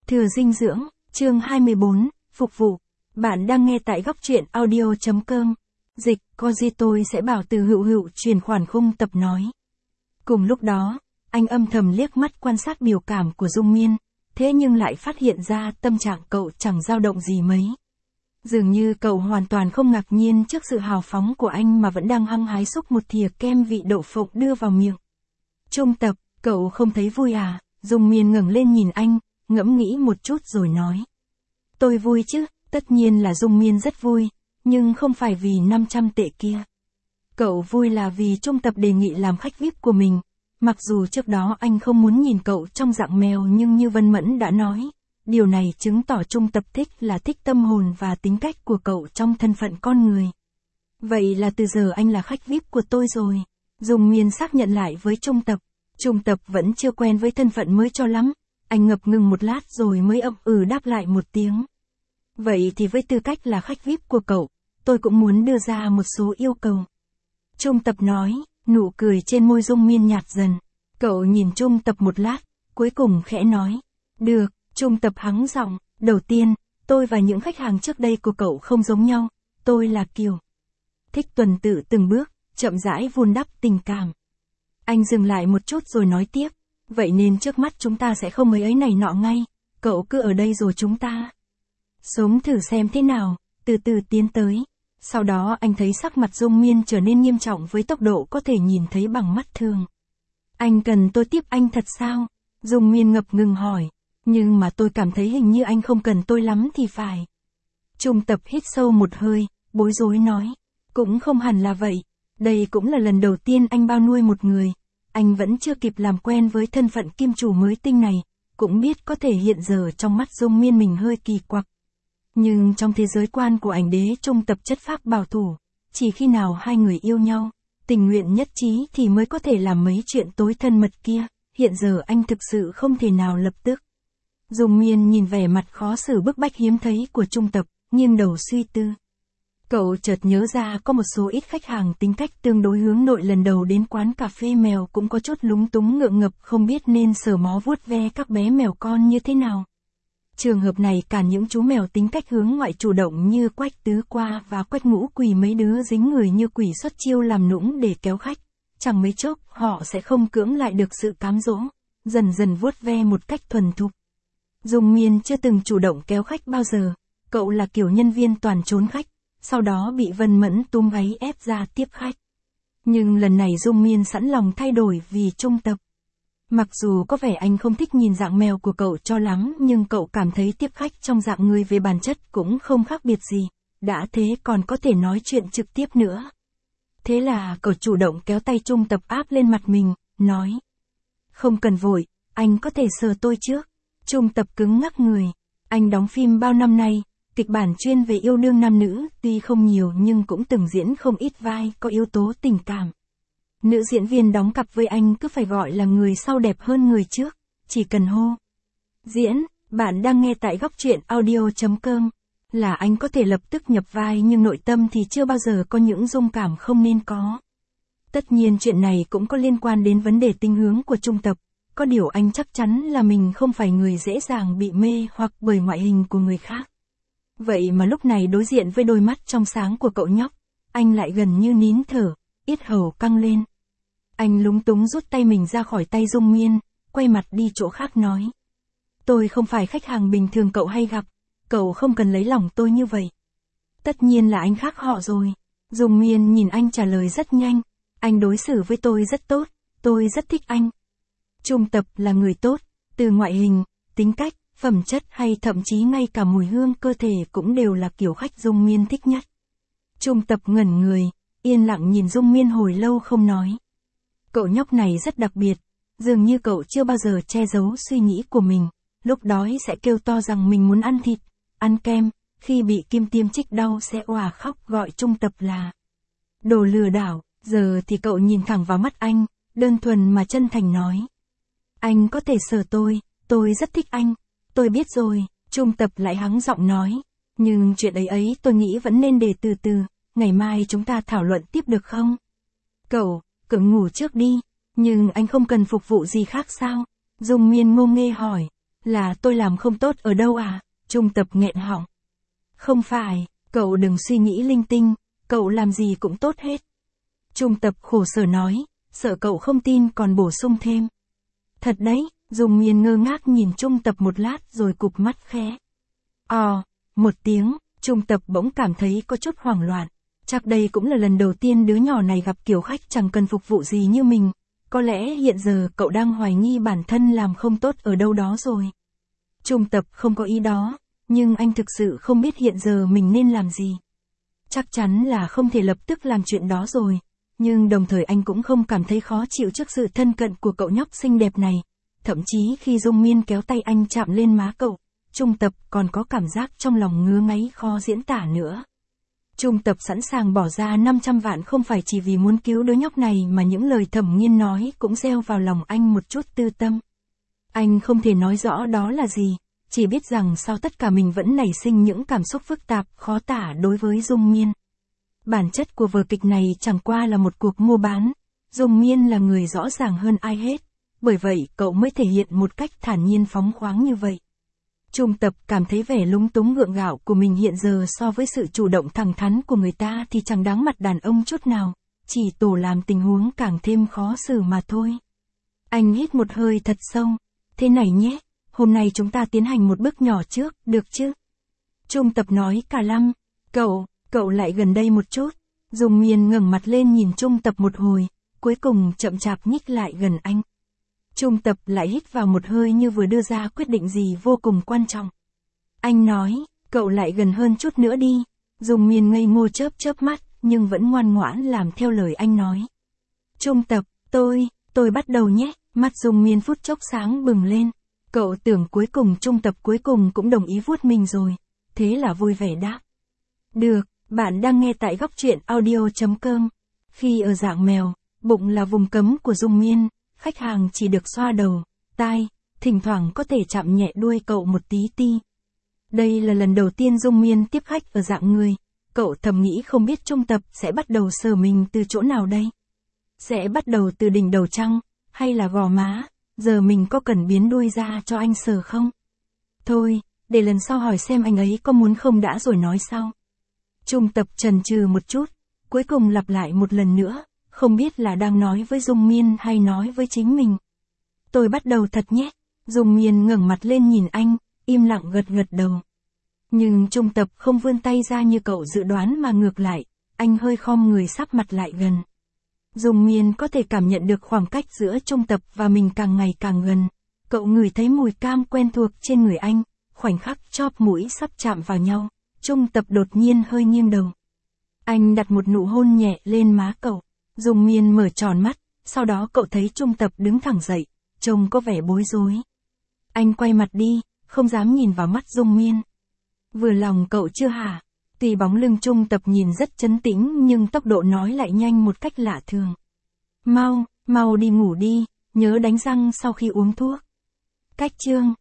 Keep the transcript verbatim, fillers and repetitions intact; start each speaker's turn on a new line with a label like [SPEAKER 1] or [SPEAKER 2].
[SPEAKER 1] Thừa dinh dưỡng, chương hai mươi bốn, phục vụ. Bạn đang nghe tại góc truyện audio.com. Dịch, có gì tôi sẽ bảo từ Hữu Hữu truyền khoản khung tập nói. Cùng lúc đó, anh âm thầm liếc mắt quan sát biểu cảm của Dung Miên, thế nhưng lại phát hiện ra tâm trạng cậu chẳng dao động gì mấy. Dường như cậu hoàn toàn không ngạc nhiên trước sự hào phóng của anh mà vẫn đang hăng hái xúc một thìa kem vị đậu phộng đưa vào miệng. Trung tập, cậu không thấy vui à? Dung Miên ngẩng lên nhìn anh, ngẫm nghĩ một chút rồi nói. Tôi vui chứ, tất nhiên là Dung Miên rất vui, nhưng không phải vì năm trăm tệ kia. Cậu vui là vì Trung tập đề nghị làm khách vi ai pi của mình, mặc dù trước đó anh không muốn nhìn cậu trong dạng mèo nhưng như Vân Mẫn đã nói, điều này chứng tỏ Trung tập thích là thích tâm hồn và tính cách của cậu trong thân phận con người. Vậy là từ giờ anh là khách vi ai pi của tôi rồi. Dung Miên xác nhận lại với Trung tập. Trung tập vẫn chưa quen với thân phận mới cho lắm. Anh ngập ngừng một lát rồi mới ậm ừ đáp lại một tiếng. Vậy thì với tư cách là khách vi ai pi của cậu, tôi cũng muốn đưa ra một số yêu cầu. Trung tập nói, nụ cười trên môi Dung Miên nhạt dần. Cậu nhìn Trung tập một lát, cuối cùng khẽ nói. Được, Trung tập hắng giọng, đầu tiên, tôi và những khách hàng trước đây của cậu không giống nhau, tôi là kiểu thích tuần tự từng bước, chậm rãi vun đắp tình cảm. Anh dừng lại một chút rồi nói tiếp, vậy nên trước mắt chúng ta sẽ không mấy ấy này nọ ngay, cậu cứ ở đây rồi chúng ta sống thử xem thế nào, từ từ tiến tới. Sau đó anh thấy sắc mặt Dung Miên trở nên nghiêm trọng với tốc độ có thể nhìn thấy bằng mắt thường. Anh cần tôi tiếp anh thật sao? Dung Miên ngập ngừng hỏi, nhưng mà tôi cảm thấy hình như anh không cần tôi lắm thì phải. Trung tập hít sâu một hơi, bối rối nói, cũng không hẳn là vậy, đây cũng là lần đầu tiên anh bao nuôi một người. Anh vẫn chưa kịp làm quen với thân phận kim chủ mới tinh này, cũng biết có thể hiện giờ trong mắt Dung Miên mình hơi kỳ quặc. Nhưng trong thế giới quan của ảnh đế Trung tập chất phác bảo thủ, chỉ khi nào hai người yêu nhau, tình nguyện nhất trí thì mới có thể làm mấy chuyện tối thân mật kia, hiện giờ anh thực sự không thể nào lập tức. Dung Miên nhìn vẻ mặt khó xử bức bách hiếm thấy của Trung tập, nghiêng đầu suy tư. Cậu chợt nhớ ra có một số ít khách hàng tính cách tương đối hướng nội lần đầu đến quán cà phê mèo cũng có chút lúng túng ngượng ngập không biết nên sờ mó vuốt ve các bé mèo con như thế nào. Trường hợp này cả những chú mèo tính cách hướng ngoại chủ động như Quách Tứ Qua và Quách Ngũ Quỳ mấy đứa dính người như quỷ xuất chiêu làm nũng để kéo khách, chẳng mấy chốc họ sẽ không cưỡng lại được sự cám dỗ, dần dần vuốt ve một cách thuần thục. Dung Miên chưa từng chủ động kéo khách bao giờ, cậu là kiểu nhân viên toàn trốn khách, sau đó bị Vân Mẫn túm gáy ép ra tiếp khách. Nhưng lần này Dung Miên sẵn lòng thay đổi vì Trung tập. Mặc dù có vẻ anh không thích nhìn dạng mèo của cậu cho lắm nhưng cậu cảm thấy tiếp khách trong dạng người về bản chất cũng không khác biệt gì, đã thế còn có thể nói chuyện trực tiếp nữa. Thế là cậu chủ động kéo tay Trung tập áp lên mặt mình, nói. Không cần vội, anh có thể sờ tôi trước. Trung tập cứng ngắc người. Anh đóng phim bao năm nay, kịch bản chuyên về yêu đương nam nữ, tuy không nhiều nhưng cũng từng diễn không ít vai có yếu tố tình cảm. Nữ diễn viên đóng cặp với anh cứ phải gọi là người sau đẹp hơn người trước, chỉ cần hô. Diễn, bạn đang nghe tại góc truyện audio.com, là anh có thể lập tức nhập vai nhưng nội tâm thì chưa bao giờ có những dung cảm không nên có. Tất nhiên chuyện này cũng có liên quan đến vấn đề tinh hướng của Trung tập, có điều anh chắc chắn là mình không phải người dễ dàng bị mê hoặc bởi ngoại hình của người khác. Vậy mà lúc này đối diện với đôi mắt trong sáng của cậu nhóc, anh lại gần như nín thở, yết hầu căng lên. Anh lúng túng rút tay mình ra khỏi tay Dung Miên, quay mặt đi chỗ khác nói. Tôi không phải khách hàng bình thường cậu hay gặp, cậu không cần lấy lòng tôi như vậy. Tất nhiên là anh khác họ rồi. Dung Miên nhìn anh trả lời rất nhanh, anh đối xử với tôi rất tốt, tôi rất thích anh. Trung tập là người tốt, từ ngoại hình, tính cách, phẩm chất hay thậm chí ngay cả mùi hương cơ thể cũng đều là kiểu khách Dung Miên thích nhất. Trung tập ngẩn người, yên lặng nhìn Dung Miên hồi lâu không nói. Cậu nhóc này rất đặc biệt, dường như cậu chưa bao giờ che giấu suy nghĩ của mình, lúc đói sẽ kêu to rằng mình muốn ăn thịt, ăn kem, khi bị kim tiêm chích đau sẽ òa khóc gọi Trung tập là đồ lừa đảo, giờ thì cậu nhìn thẳng vào mắt anh, đơn thuần mà chân thành nói. Anh có thể sờ tôi, tôi rất thích anh, tôi biết rồi, Trung tập lại hắng giọng nói, nhưng chuyện ấy ấy tôi nghĩ vẫn nên để từ từ, ngày mai chúng ta thảo luận tiếp được không? Cậu, cậu ngủ trước đi, nhưng anh không cần phục vụ gì khác sao? Dung Miên ngô nghê hỏi, Là tôi làm không tốt ở đâu à? Trung Tập nghẹn họng. Không phải, cậu đừng suy nghĩ linh tinh, cậu làm gì cũng tốt hết. Trung Tập khổ sở nói, sợ cậu không tin còn bổ sung thêm. Thật đấy, Dung Miên ngơ ngác nhìn Trung Tập một lát rồi cụp mắt khẽ. Ò, một tiếng, Trung Tập bỗng cảm thấy có chút hoảng loạn. Chắc đây cũng là lần đầu tiên đứa nhỏ này gặp kiểu khách chẳng cần phục vụ gì như mình. Có lẽ hiện giờ cậu đang hoài nghi bản thân làm không tốt ở đâu đó rồi. Trung Tập không có ý đó, nhưng anh thực sự không biết hiện giờ mình nên làm gì. Chắc chắn là không thể lập tức làm chuyện đó rồi, nhưng đồng thời anh cũng không cảm thấy khó chịu trước sự thân cận của cậu nhóc xinh đẹp này. Thậm chí khi Dung Miên kéo tay anh chạm lên má cậu, Trung Tập còn có cảm giác trong lòng ngứa ngáy khó diễn tả nữa. Trung Tập sẵn sàng bỏ ra năm trăm vạn không phải chỉ vì muốn cứu đứa nhóc này mà những lời Thẩm Nghiên nói cũng gieo vào lòng anh một chút tư tâm. Anh không thể nói rõ đó là gì, chỉ biết rằng sau tất cả mình vẫn nảy sinh những cảm xúc phức tạp, khó tả đối với Dung Miên. Bản chất của vở kịch này chẳng qua là một cuộc mua bán, Dung Miên là người rõ ràng hơn ai hết, bởi vậy cậu mới thể hiện một cách thản nhiên phóng khoáng như vậy. Trung Tập cảm thấy vẻ lúng túng gượng gạo của mình hiện giờ so với sự chủ động thẳng thắn của người ta thì chẳng đáng mặt đàn ông chút nào, chỉ tổ làm tình huống càng thêm khó xử mà thôi. Anh hít một hơi thật sâu, thế này nhé, hôm nay chúng ta tiến hành một bước nhỏ trước, được chứ? Trung Tập nói cả lăm, cậu, cậu lại gần đây một chút. Dung Miên ngẩng mặt lên nhìn Trung Tập một hồi, cuối cùng chậm chạp nhích lại gần anh. Trung Tập lại hít vào một hơi như vừa đưa ra quyết định gì vô cùng quan trọng. Anh nói, cậu lại gần hơn chút nữa đi. Dung Miên ngây ngô chớp chớp mắt, nhưng vẫn ngoan ngoãn làm theo lời anh nói. Trung Tập, tôi, tôi bắt đầu nhé. Mắt Dung Miên phút chốc sáng bừng lên. Cậu tưởng cuối cùng Trung Tập cuối cùng cũng đồng ý vuốt mình rồi. Thế là vui vẻ đáp. Được, bạn đang nghe tại góc truyện audio chấm com. Khi ở dạng mèo, bụng là vùng cấm của Dung Miên. Khách hàng chỉ được xoa đầu, tai, thỉnh thoảng có thể chạm nhẹ đuôi cậu một tí ti. Đây là lần đầu tiên Dung Miên tiếp khách ở dạng người. Cậu thầm nghĩ không biết Trung Tập sẽ bắt đầu sờ mình từ chỗ nào đây. Sẽ bắt đầu từ đỉnh đầu chăng, hay là gò má, giờ mình có cần biến đuôi ra cho anh sờ không? Thôi, để lần sau hỏi xem anh ấy có muốn không đã rồi nói sau. Trung Tập chần chừ một chút, cuối cùng lặp lại một lần nữa. Không biết là đang nói với Dung Miên hay nói với chính mình. Tôi bắt đầu thật nhé. Dung Miên ngẩng mặt lên nhìn anh, im lặng gật gật đầu. Nhưng Trung Tập không vươn tay ra như cậu dự đoán mà ngược lại, anh hơi khom người sắp mặt lại gần. Dung Miên có thể cảm nhận được khoảng cách giữa Trung Tập và mình càng ngày càng gần. Cậu ngửi thấy mùi cam quen thuộc trên người anh, khoảnh khắc chóp mũi sắp chạm vào nhau. Trung Tập đột nhiên hơi nghiêng đầu. Anh đặt một nụ hôn nhẹ lên má cậu. Dung Miên mở tròn mắt, sau đó cậu thấy Trung Tập đứng thẳng dậy, trông có vẻ bối rối. Anh quay mặt đi, không dám nhìn vào mắt Dung Miên. Vừa lòng cậu chưa hả? Tuy bóng lưng Trung Tập nhìn rất trấn tĩnh nhưng tốc độ nói lại nhanh một cách lạ thường. Mau, mau đi ngủ đi, nhớ đánh răng sau khi uống thuốc. Cách chương